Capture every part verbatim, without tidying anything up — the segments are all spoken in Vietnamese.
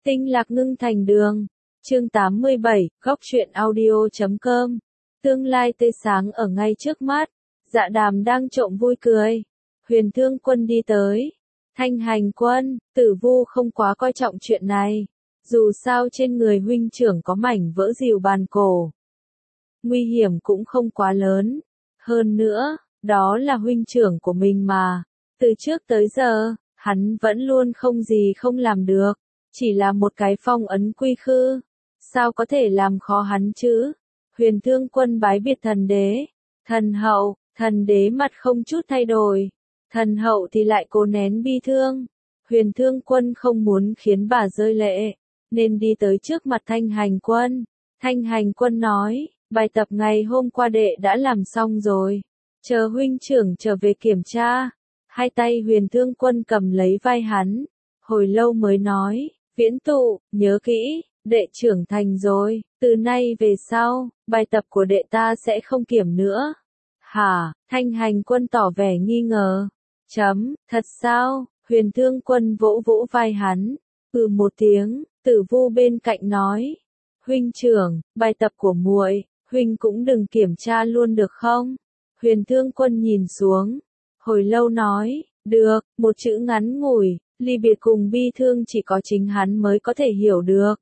Tinh lạc ngưng thành đường. Chương tám mươi bảy, góc truyện audio chấm com. Tương lai tươi sáng ở ngay trước mắt. Dạ Đàm đang trộm vui cười. Huyền Thương Quân đi tới. Thanh Hành Quân, Tử Vu không quá coi trọng chuyện này. Dù sao trên người huynh trưởng có mảnh vỡ rìu bàn cổ. Nguy hiểm cũng không quá lớn. Hơn nữa, đó là huynh trưởng của mình mà. Từ trước tới giờ, hắn vẫn luôn không gì không làm được. Chỉ là một cái phong ấn quy khư. Sao có thể làm khó hắn chứ? Huyền Thương Quân bái biệt thần đế. Thần hậu, thần đế mặt không chút thay đổi. Thần hậu thì lại cố nén bi thương. Huyền Thương Quân không muốn khiến bà rơi lệ, nên đi tới trước mặt Thanh Hành Quân. Thanh Hành Quân nói, bài tập ngày hôm qua đệ đã làm xong rồi. Chờ huynh trưởng trở về kiểm tra. Hai tay Huyền Thương Quân cầm lấy vai hắn. Hồi lâu mới nói, Viễn Tụ, nhớ kỹ, đệ trưởng thành rồi, từ nay về sau, bài tập của đệ ta sẽ không kiểm nữa. Hả? Thanh Hành Quân tỏ vẻ nghi ngờ. Chấm, thật sao? Huyền Thương Quân vỗ vỗ vai hắn. Ừ một tiếng, Tử Vu bên cạnh nói. Huynh trưởng, bài tập của muội, huynh cũng đừng kiểm tra luôn được không? Huyền Thương Quân nhìn xuống. Hồi lâu nói, được, một chữ ngắn ngủi, ly biệt cùng bi thương chỉ có chính hắn mới có thể hiểu được.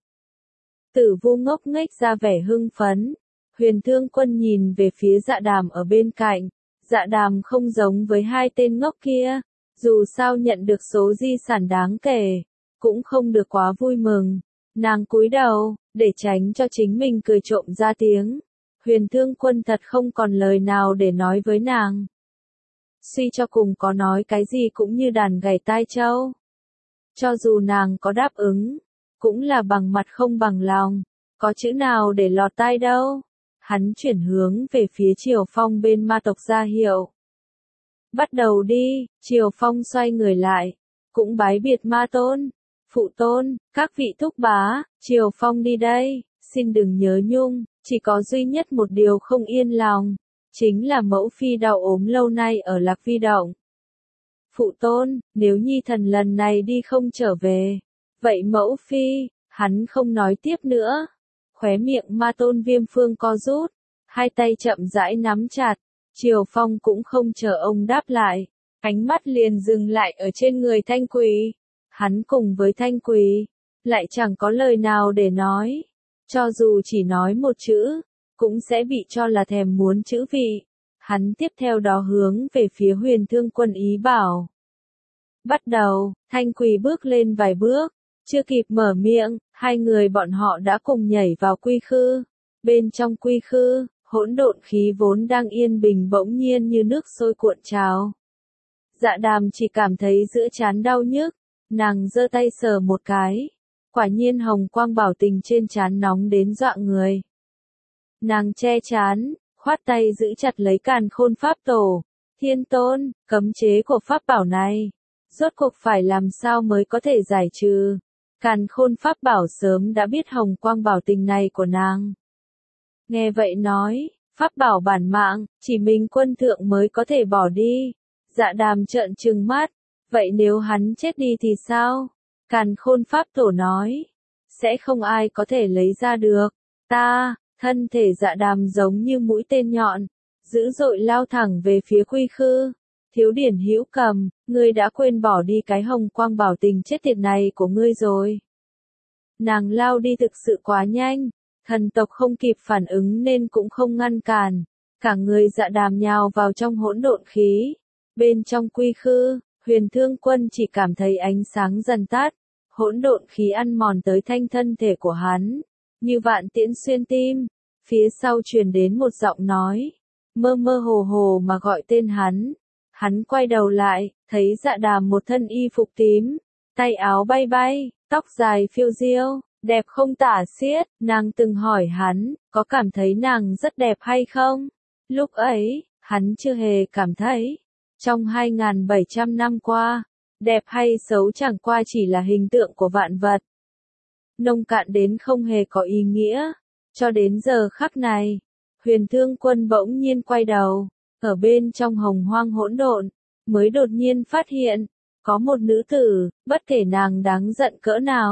Tử Vu ngốc nghếch ra vẻ hưng phấn. Huyền Thương Quân nhìn về phía Dạ Đàm ở bên cạnh. Dạ Đàm không giống với hai tên ngốc kia. Dù sao nhận được số di sản đáng kể, cũng không được quá vui mừng. Nàng cúi đầu, để tránh cho chính mình cười trộm ra tiếng. Huyền Thương Quân thật không còn lời nào để nói với nàng. Suy cho cùng có nói cái gì cũng như đàn gảy tai trâu. Cho dù nàng có đáp ứng, cũng là bằng mặt không bằng lòng, có chữ nào để lọt tai đâu. Hắn chuyển hướng về phía Triều Phong bên ma tộc ra hiệu. Bắt đầu đi, Triều Phong xoay người lại, cũng bái biệt ma tôn. Phụ tôn, các vị thúc bá, Triều Phong đi đây, xin đừng nhớ nhung, chỉ có duy nhất một điều không yên lòng, chính là mẫu phi đau ốm lâu nay ở Lạc Vi Động. Phụ tôn, nếu nhi thần lần này đi không trở về, vậy mẫu phi, hắn không nói tiếp nữa. Khóe miệng ma tôn Viêm Phương co rút, hai tay chậm rãi nắm chặt, Triều Phong cũng không chờ ông đáp lại, ánh mắt liền dừng lại ở trên người Thanh Quỳ. Hắn cùng với Thanh Quỳ, lại chẳng có lời nào để nói, cho dù chỉ nói một chữ, cũng sẽ bị cho là thèm muốn chữ vị. Hắn tiếp theo đó hướng về phía Huyền Thương Quân ý bảo. Bắt đầu, Thanh Quỳ bước lên vài bước, chưa kịp mở miệng, hai người bọn họ đã cùng nhảy vào quy khư. Bên trong quy khư, hỗn độn khí vốn đang yên bình bỗng nhiên như nước sôi cuộn trào. Dạ Đàm chỉ cảm thấy giữa trán đau nhức, nàng giơ tay sờ một cái. Quả nhiên hồng quang bảo tình trên trán nóng đến dọa người. Nàng che trán, khoát tay giữ chặt lấy Càn Khôn Pháp Tổ. Thiên Tôn, cấm chế của pháp bảo này, rốt cuộc phải làm sao mới có thể giải trừ? Càn Khôn Pháp Bảo sớm đã biết hồng quang bảo tình này của nàng. Nghe vậy nói, pháp bảo bản mạng, chỉ mình quân thượng mới có thể bỏ đi. Dạ Đàm trợn trừng mắt, vậy nếu hắn chết đi thì sao? Càn Khôn Pháp Tổ nói, sẽ không ai có thể lấy ra được. Ta, thân thể Dạ Đàm giống như mũi tên nhọn, dữ dội lao thẳng về phía quy khư. Thiếu Điển Hữu Cầm, ngươi đã quên bỏ đi cái hồng quang bảo tình chết tiệt này của ngươi rồi. Nàng lao đi thực sự quá nhanh, thần tộc không kịp phản ứng nên cũng không ngăn cản. Cả người Dạ Đàm nhào vào trong hỗn độn khí. Bên trong quy khư, Huyền Thương Quân chỉ cảm thấy ánh sáng dần tắt, hỗn độn khí ăn mòn tới thanh thân thể của hắn, như vạn tiễn xuyên tim. Phía sau truyền đến một giọng nói, mơ mơ hồ hồ mà gọi tên hắn. Hắn quay đầu lại, thấy Dạ Đàm một thân y phục tím, tay áo bay bay, tóc dài phiêu diêu, đẹp không tả xiết. Nàng từng hỏi hắn, có cảm thấy nàng rất đẹp hay không? Lúc ấy, hắn chưa hề cảm thấy. Trong hai nghìn bảy trăm năm qua, đẹp hay xấu chẳng qua chỉ là hình tượng của vạn vật. Nông cạn đến không hề có ý nghĩa. Cho đến giờ khắc này, Huyền Thương Quân bỗng nhiên quay đầu, ở bên trong hồng hoang hỗn độn, mới đột nhiên phát hiện, có một nữ tử, bất kể nàng đáng giận cỡ nào,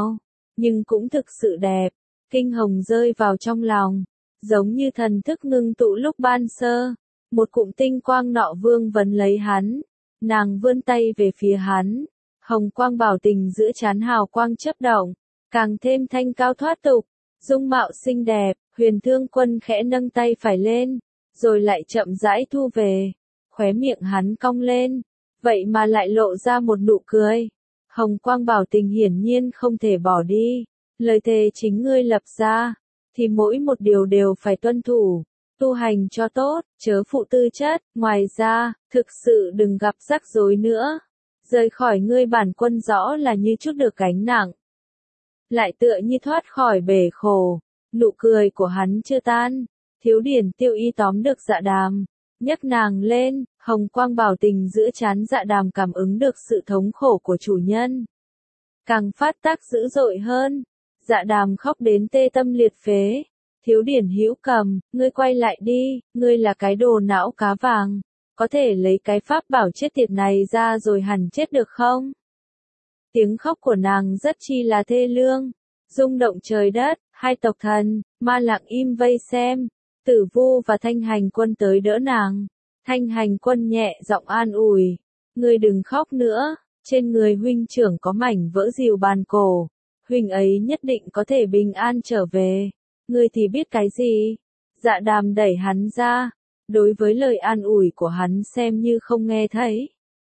nhưng cũng thực sự đẹp. Kinh hồng rơi vào trong lòng, giống như thần thức ngưng tụ lúc ban sơ. Một cụm tinh quang nọ vương vấn lấy hắn, nàng vươn tay về phía hắn, hồng quang bảo tình giữa trán hào quang chớp động, càng thêm thanh cao thoát tục, dung mạo xinh đẹp. Huyền Thương Quân khẽ nâng tay phải lên, rồi lại chậm rãi thu về, khóe miệng hắn cong lên, vậy mà lại lộ ra một nụ cười. Hồng quang bảo tình hiển nhiên không thể bỏ đi, lời thề chính ngươi lập ra, thì mỗi một điều đều phải tuân thủ, tu hành cho tốt, chớ phụ tư chất, ngoài ra, thực sự đừng gặp rắc rối nữa. Rời khỏi ngươi bản quân rõ là như chút được gánh nặng, lại tựa như thoát khỏi bể khổ. Nụ cười của hắn chưa tan, Thiếu Điển Tiêu Y tóm được Dạ Đàm, nhấc nàng lên, hồng quang bảo tình giữa trán Dạ Đàm cảm ứng được sự thống khổ của chủ nhân, càng phát tác dữ dội hơn. Dạ Đàm khóc đến tê tâm liệt phế. Thiếu Điển Hữu Cầm, ngươi quay lại đi, ngươi là cái đồ não cá vàng, có thể lấy cái pháp bảo chết tiệt này ra rồi hẳn chết được không? Tiếng khóc của nàng rất chi là thê lương, rung động trời đất. Hai tộc thần, ma lặng im vây xem, Tử Vu và Thanh Hành Quân tới đỡ nàng. Thanh Hành Quân nhẹ giọng an ủi, ngươi đừng khóc nữa, trên người huynh trưởng có mảnh vỡ rìu bàn cổ, huynh ấy nhất định có thể bình an trở về, ngươi thì biết cái gì? Dạ Đàm đẩy hắn ra, đối với lời an ủi của hắn xem như không nghe thấy.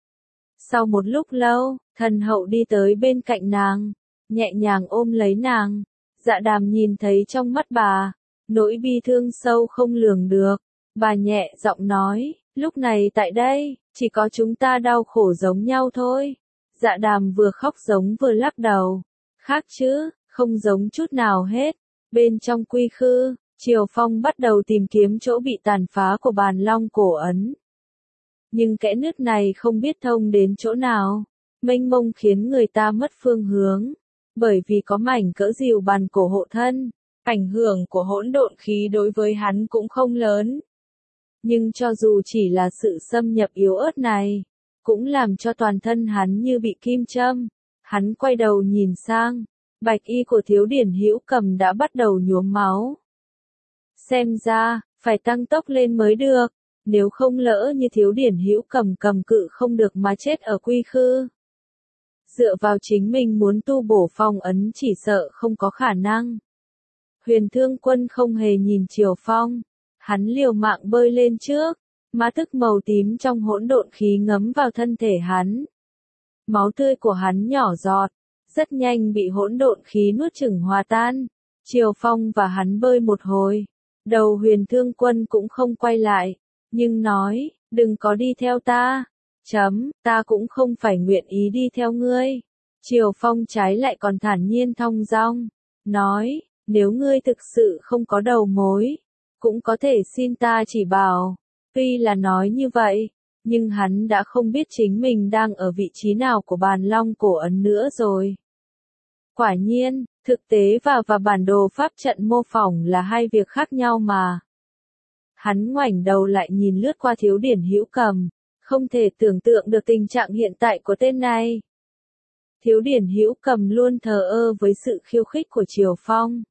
Sau một lúc lâu, thần hậu đi tới bên cạnh nàng, nhẹ nhàng ôm lấy nàng. Dạ Đàm nhìn thấy trong mắt bà, nỗi bi thương sâu không lường được. Bà nhẹ giọng nói, lúc này tại đây, chỉ có chúng ta đau khổ giống nhau thôi. Dạ Đàm vừa khóc giống vừa lắc đầu. Khác chứ, không giống chút nào hết. Bên trong quy khư, Triều Phong bắt đầu tìm kiếm chỗ bị tàn phá của bàn long cổ ấn. Nhưng kẽ nứt này không biết thông đến chỗ nào, mênh mông khiến người ta mất phương hướng. Bởi vì có mảnh cỡ rìu bàn cổ hộ thân, ảnh hưởng của hỗn độn khí đối với hắn cũng không lớn. Nhưng cho dù chỉ là sự xâm nhập yếu ớt này, cũng làm cho toàn thân hắn như bị kim châm. Hắn quay đầu nhìn sang, bạch y của Thiếu Điển Hữu Cầm đã bắt đầu nhuốm máu. Xem ra, phải tăng tốc lên mới được, nếu không lỡ như Thiếu Điển Hữu Cầm cầm cự không được mà chết ở quy khư. Dựa vào chính mình muốn tu bổ phong ấn chỉ sợ không có khả năng. Huyền Thương Quân không hề nhìn Triều Phong, hắn liều mạng bơi lên trước, ma thức màu tím trong hỗn độn khí ngấm vào thân thể hắn. Máu tươi của hắn nhỏ giọt, rất nhanh bị hỗn độn khí nuốt chửng hòa tan. Triều Phong và hắn bơi một hồi, đầu Huyền Thương Quân cũng không quay lại, nhưng nói, đừng có đi theo ta. Chấm, ta cũng không phải nguyện ý đi theo ngươi. Triều Phong trái lại còn thản nhiên thong dong, nói, nếu ngươi thực sự không có đầu mối, cũng có thể xin ta chỉ bảo. Tuy là nói như vậy, nhưng hắn đã không biết chính mình đang ở vị trí nào của bàn long cổ ấn nữa rồi. Quả nhiên, thực tế và và bản đồ pháp trận mô phỏng là hai việc khác nhau mà. Hắn ngoảnh đầu lại nhìn lướt qua Thiếu Điển Hữu Cầm. Không thể tưởng tượng được tình trạng hiện tại của tên này. Thiếu Điển Hữu Cầm luôn thờ ơ với sự khiêu khích của Triều Phong.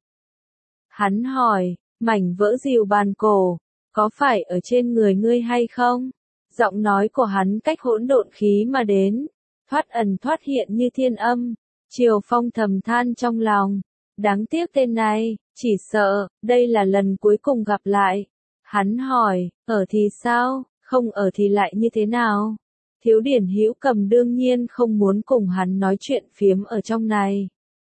Hắn hỏi, mảnh vỡ rìu bàn cổ, có phải ở trên người ngươi hay không? Giọng nói của hắn cách hỗn độn khí mà đến, thoát ẩn thoát hiện như thiên âm. Triều Phong thầm than trong lòng, đáng tiếc tên này, chỉ sợ, đây là lần cuối cùng gặp lại. Hắn hỏi, ở thì sao? Không ở thì lại như thế nào? Thiếu Điển Hữu Cầm đương nhiên không muốn cùng hắn nói chuyện phiếm ở trong này.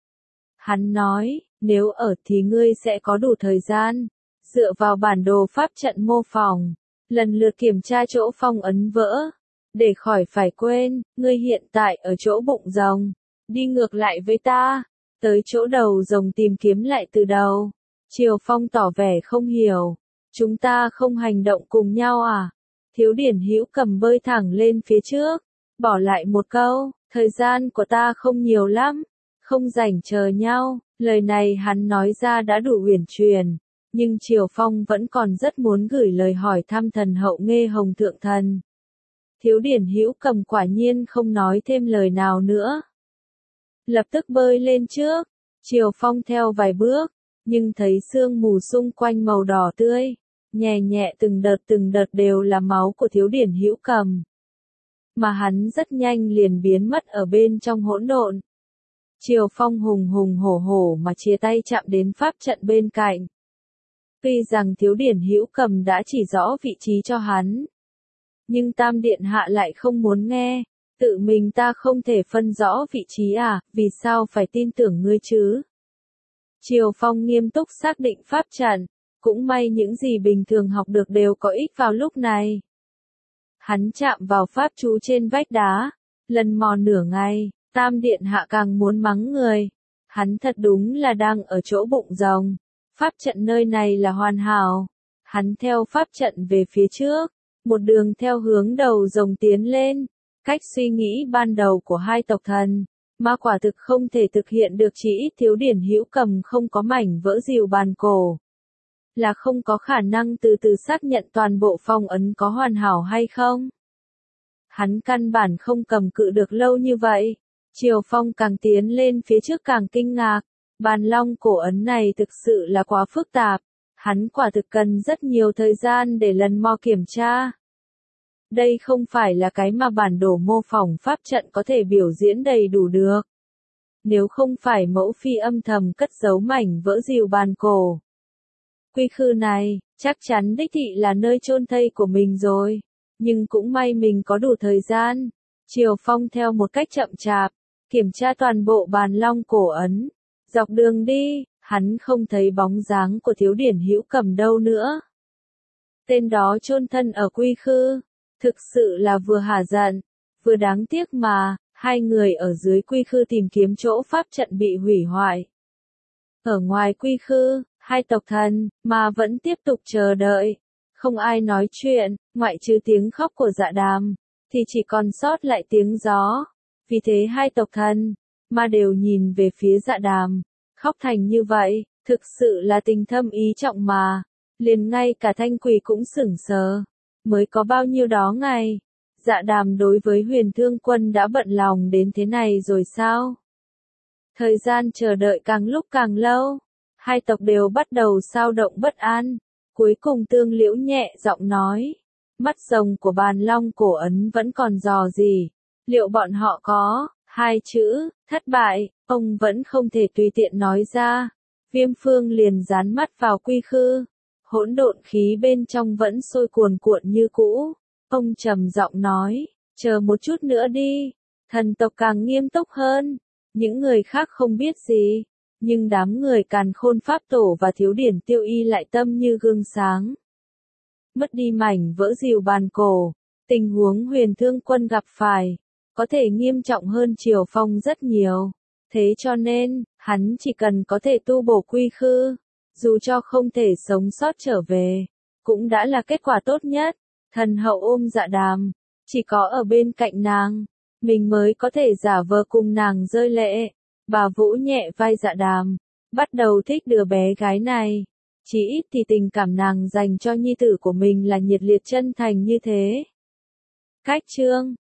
Hắn nói, nếu ở thì ngươi sẽ có đủ thời gian, dựa vào bản đồ pháp trận mô phỏng, lần lượt kiểm tra chỗ phong ấn vỡ, để khỏi phải quên, ngươi hiện tại ở chỗ bụng rồng, đi ngược lại với ta, tới chỗ đầu rồng tìm kiếm lại từ đầu. Triều Phong tỏ vẻ không hiểu, chúng ta không hành động cùng nhau à? Thiếu Điển Hữu Cầm bơi thẳng lên phía trước, bỏ lại một câu, thời gian của ta không nhiều lắm, không rảnh chờ nhau. Lời này hắn nói ra đã đủ uyển chuyển, nhưng Triều Phong vẫn còn rất muốn gửi lời hỏi thăm thần hậu Nghê Hồng Thượng Thần. Thiếu Điển Hữu Cầm quả nhiên không nói thêm lời nào nữa. Lập tức bơi lên trước, Triều Phong theo vài bước, nhưng thấy sương mù xung quanh màu đỏ tươi, nhẹ nhẹ từng đợt từng đợt đều là máu của Thiếu Điển Hữu Cầm. Mà hắn rất nhanh liền biến mất ở bên trong hỗn độn. Triều Phong hùng hùng hổ hổ mà chia tay chạm đến pháp trận bên cạnh. Tuy rằng Thiếu Điển Hữu Cầm đã chỉ rõ vị trí cho hắn, nhưng Tam Điện Hạ lại không muốn nghe. Tự mình ta không thể phân rõ vị trí à, vì sao phải tin tưởng ngươi chứ? Triều Phong nghiêm túc xác định pháp trận, cũng may những gì bình thường học được đều có ích vào lúc này. Hắn chạm vào pháp chú trên vách đá, lần mò nửa ngày, Tam Điện Hạ càng muốn mắng người. Hắn thật đúng là đang ở chỗ bụng rồng. Pháp trận nơi này là hoàn hảo. Hắn theo pháp trận về phía trước, một đường theo hướng đầu rồng tiến lên. Cách suy nghĩ ban đầu của hai tộc thần, mà quả thực không thể thực hiện được, chỉ ít Thiếu Điển Hữu Cầm không có mảnh vỡ rìu bàn cổ. Là không có khả năng từ từ xác nhận toàn bộ phong ấn có hoàn hảo hay không. Hắn căn bản không cầm cự được lâu như vậy. Triều Phong càng tiến lên phía trước càng kinh ngạc. Bàn long cổ ấn này thực sự là quá phức tạp. Hắn quả thực cần rất nhiều thời gian để lần mò kiểm tra. Đây không phải là cái mà bản đồ mô phỏng pháp trận có thể biểu diễn đầy đủ được. Nếu không phải mẫu phi âm thầm cất giấu mảnh vỡ rìu bàn cổ, quy khư này, chắc chắn đích thị là nơi chôn thây của mình rồi. Nhưng cũng may mình có đủ thời gian. Triều Phong theo một cách chậm chạp, kiểm tra toàn bộ bàn long cổ ấn. Dọc đường đi, hắn không thấy bóng dáng của Thiếu Điển Hữu Cầm đâu nữa. Tên đó chôn thân ở quy khư. Thực sự là vừa hả giận, vừa đáng tiếc mà, hai người ở dưới quy khư tìm kiếm chỗ pháp trận bị hủy hoại. Ở ngoài quy khư, hai tộc thần, mà vẫn tiếp tục chờ đợi. Không ai nói chuyện, ngoại trừ tiếng khóc của Dạ Đàm, thì chỉ còn sót lại tiếng gió. Vì thế hai tộc thần, mà đều nhìn về phía Dạ Đàm. Khóc thành như vậy, thực sự là tình thâm ý trọng mà. Liền ngay cả Thanh Quỳ cũng sửng sờ. Mới có bao nhiêu đó ngày, Dạ Đàm đối với Huyền Thương Quân đã bận lòng đến thế này rồi sao? Thời gian chờ đợi càng lúc càng lâu, hai tộc đều bắt đầu xao động bất an. Cuối cùng Tương Liễu nhẹ giọng nói, mắt rồng của bàn long cổ ấn vẫn còn dò gì, liệu bọn họ có, hai chữ, thất bại, ông vẫn không thể tùy tiện nói ra. Viêm Phương liền dán mắt vào quy khư. Hỗn độn khí bên trong vẫn sôi cuồn cuộn như cũ. Ông trầm giọng nói, chờ một chút nữa đi. Thần tộc càng nghiêm túc hơn. Những người khác không biết gì. Nhưng đám người Càn Khôn Pháp Tổ và Thiếu Điển Tiêu Y lại tâm như gương sáng. Mất đi mảnh vỡ rìu bàn cổ. Tình huống Huyền Thương Quân gặp phải, có thể nghiêm trọng hơn Triều Phong rất nhiều. Thế cho nên, hắn chỉ cần có thể tu bổ quy khư. Dù cho không thể sống sót trở về, cũng đã là kết quả tốt nhất. Thần hậu ôm Dạ Đàm, chỉ có ở bên cạnh nàng, mình mới có thể giả vờ cùng nàng rơi lệ. Bà vỗ nhẹ vai Dạ Đàm, bắt đầu thích đứa bé gái này. Chỉ ít thì tình cảm nàng dành cho nhi tử của mình là nhiệt liệt chân thành như thế. Cách chương